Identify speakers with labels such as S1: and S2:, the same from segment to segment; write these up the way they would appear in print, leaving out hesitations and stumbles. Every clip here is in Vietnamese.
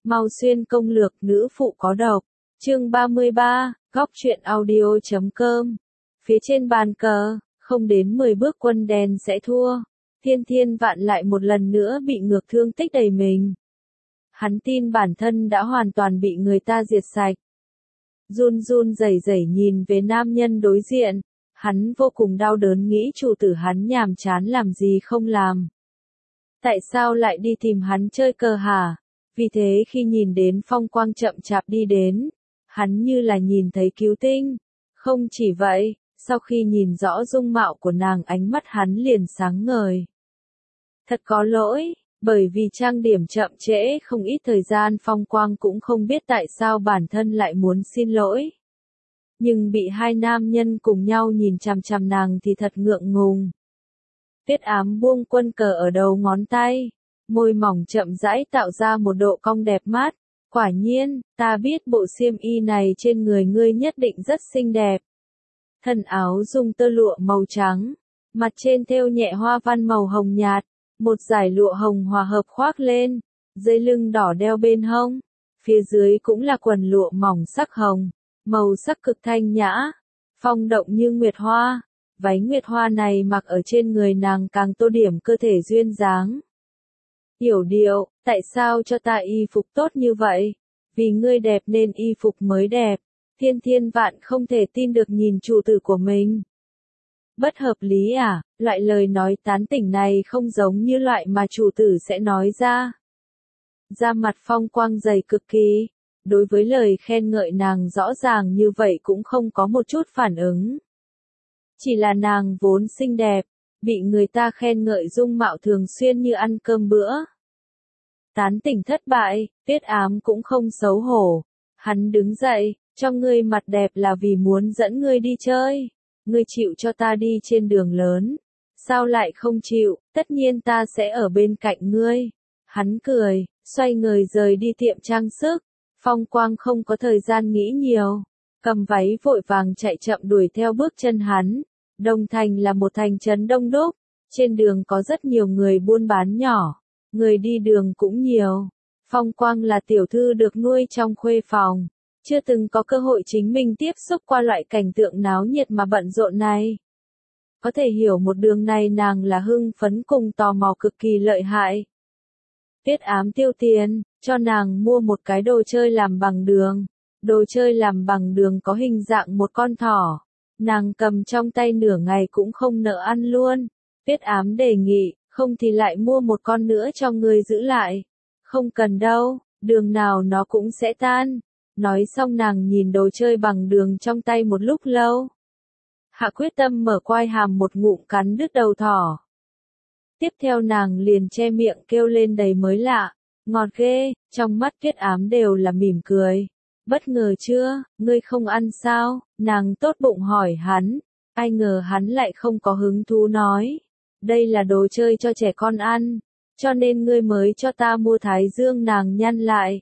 S1: Mau xuyên công lược nữ phụ có độc. Chương 33, góc truyện audio.com. Phía trên bàn cờ, không đến 10 bước quân đen sẽ thua. Thiên Thiên Vạn lại một lần nữa bị ngược thương tích đầy mình. Hắn tin bản thân đã hoàn toàn bị người ta diệt sạch. Run run rẩy rẩy nhìn về nam nhân đối diện, hắn vô cùng đau đớn nghĩ chủ tử hắn nhàm chán làm gì không làm. Tại sao lại đi tìm hắn chơi cờ hả? Vì thế khi nhìn đến Phong Quang chậm chạp đi đến, hắn như là nhìn thấy cứu tinh. Không chỉ vậy, sau khi nhìn rõ dung mạo của nàng ánh mắt hắn liền sáng ngời. Thật có lỗi, bởi vì trang điểm chậm trễ không ít thời gian Phong Quang cũng không biết tại sao bản thân lại muốn xin lỗi. Nhưng bị hai nam nhân cùng nhau nhìn chằm chằm nàng thì thật ngượng ngùng. Tuyết Ám buông quân cờ ở đầu ngón tay, môi mỏng chậm rãi tạo ra một độ cong đẹp mắt. Quả nhiên, ta biết bộ xiêm y này trên người ngươi nhất định rất xinh đẹp. Thân áo dùng tơ lụa màu trắng, mặt trên thêu nhẹ hoa văn màu hồng nhạt, một dải lụa hồng hòa hợp khoác lên, dây lưng đỏ đeo bên hông, phía dưới cũng là quần lụa mỏng sắc hồng, màu sắc cực thanh nhã, phong động như nguyệt hoa. Váy nguyệt hoa này mặc ở trên người nàng càng tô điểm cơ thể duyên dáng. Hiểu điệu, tại sao cho ta y phục tốt như vậy? Vì ngươi đẹp nên y phục mới đẹp. Thiên Thiên Vạn không thể tin được nhìn chủ tử của mình. Bất hợp lý à, loại lời nói tán tỉnh này không giống như loại mà chủ tử sẽ nói ra. Da mặt Phong Quang dày cực kỳ, đối với lời khen ngợi nàng rõ ràng như vậy cũng không có một chút phản ứng. Chỉ là nàng vốn xinh đẹp, bị người ta khen ngợi dung mạo thường xuyên như ăn cơm bữa. Tán tỉnh thất bại, Tuyết Ám cũng không xấu hổ. Hắn đứng dậy, cho ngươi mặt đẹp là vì muốn dẫn ngươi đi chơi. Ngươi chịu cho ta đi trên đường lớn. Sao lại không chịu, tất nhiên ta sẽ ở bên cạnh ngươi. Hắn cười, xoay người rời đi tiệm trang sức. Phong Quang không có thời gian nghĩ nhiều. Cầm váy vội vàng chạy chậm đuổi theo bước chân hắn. Đông Thành là một thành trấn đông đúc, trên đường có rất nhiều người buôn bán nhỏ, người đi đường cũng nhiều. Phong Quang là tiểu thư được nuôi trong khuê phòng, chưa từng có cơ hội chính mình tiếp xúc qua loại cảnh tượng náo nhiệt mà bận rộn này. Có thể hiểu một đường này nàng là hưng phấn cùng tò mò cực kỳ lợi hại. Tuyết Ám tiêu tiền, cho nàng mua một cái đồ chơi làm bằng đường. Đồ chơi làm bằng đường có hình dạng một con thỏ. Nàng cầm trong tay nửa ngày cũng không nỡ ăn luôn. Tuyết Ám đề nghị, không thì lại mua một con nữa cho ngươi giữ lại. Không cần đâu, đường nào nó cũng sẽ tan. Nói xong nàng nhìn đồ chơi bằng đường trong tay một lúc lâu. Hạ quyết tâm mở quai hàm một ngụm cắn đứt đầu thỏ. Tiếp theo nàng liền che miệng kêu lên đầy mới lạ. Ngọt ghê, trong mắt Tuyết Ám đều là mỉm cười. Bất ngờ chưa, ngươi không ăn sao? Nàng tốt bụng hỏi hắn. Ai ngờ hắn lại không có hứng thú nói. Đây là đồ chơi cho trẻ con ăn. Cho nên ngươi mới cho ta mua thái dương nàng nhăn lại.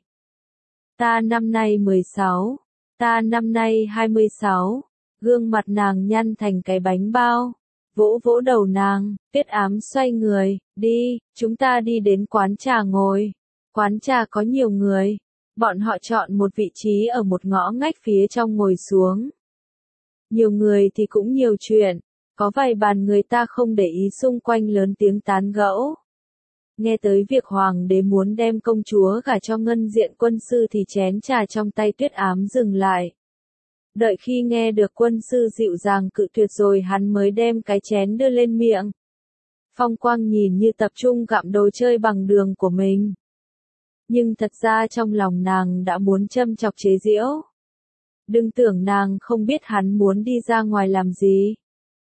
S1: Ta năm nay 16. Ta năm nay 26. Gương mặt nàng nhăn thành cái bánh bao. Vỗ vỗ đầu nàng, Tuyết Ám xoay người. Đi, chúng ta đi đến quán trà ngồi. Quán trà có nhiều người. Bọn họ chọn một vị trí ở một ngõ ngách phía trong ngồi xuống. Nhiều người thì cũng nhiều chuyện, có vài bàn người ta không để ý xung quanh lớn tiếng tán gẫu. Nghe tới việc hoàng đế muốn đem công chúa gả cho ngân diện quân sư thì chén trà trong tay Tuyết Ám dừng lại. Đợi khi nghe được quân sư dịu dàng cự tuyệt rồi hắn mới đem cái chén đưa lên miệng. Phong Quang nhìn như tập trung gặm đồ chơi bằng đường của mình. Nhưng thật ra trong lòng nàng đã muốn châm chọc chế giễu. Đừng tưởng nàng không biết hắn muốn đi ra ngoài làm gì.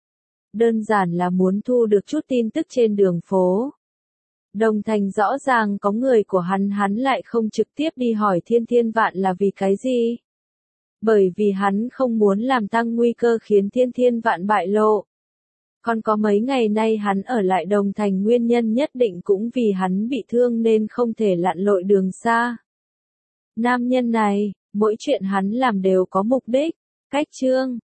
S1: Đơn giản là muốn thu được chút tin tức trên đường phố. Đồng Thành rõ ràng có người của hắn lại không trực tiếp đi hỏi Thiên Thiên Vạn là vì cái gì. Bởi vì hắn không muốn làm tăng nguy cơ khiến Thiên Thiên Vạn bại lộ. Còn có mấy ngày nay hắn ở lại Đồng Thành nguyên nhân nhất định cũng vì hắn bị thương nên không thể lặn lội đường xa. Nam nhân này, mỗi chuyện hắn làm đều có mục đích. Cách chương,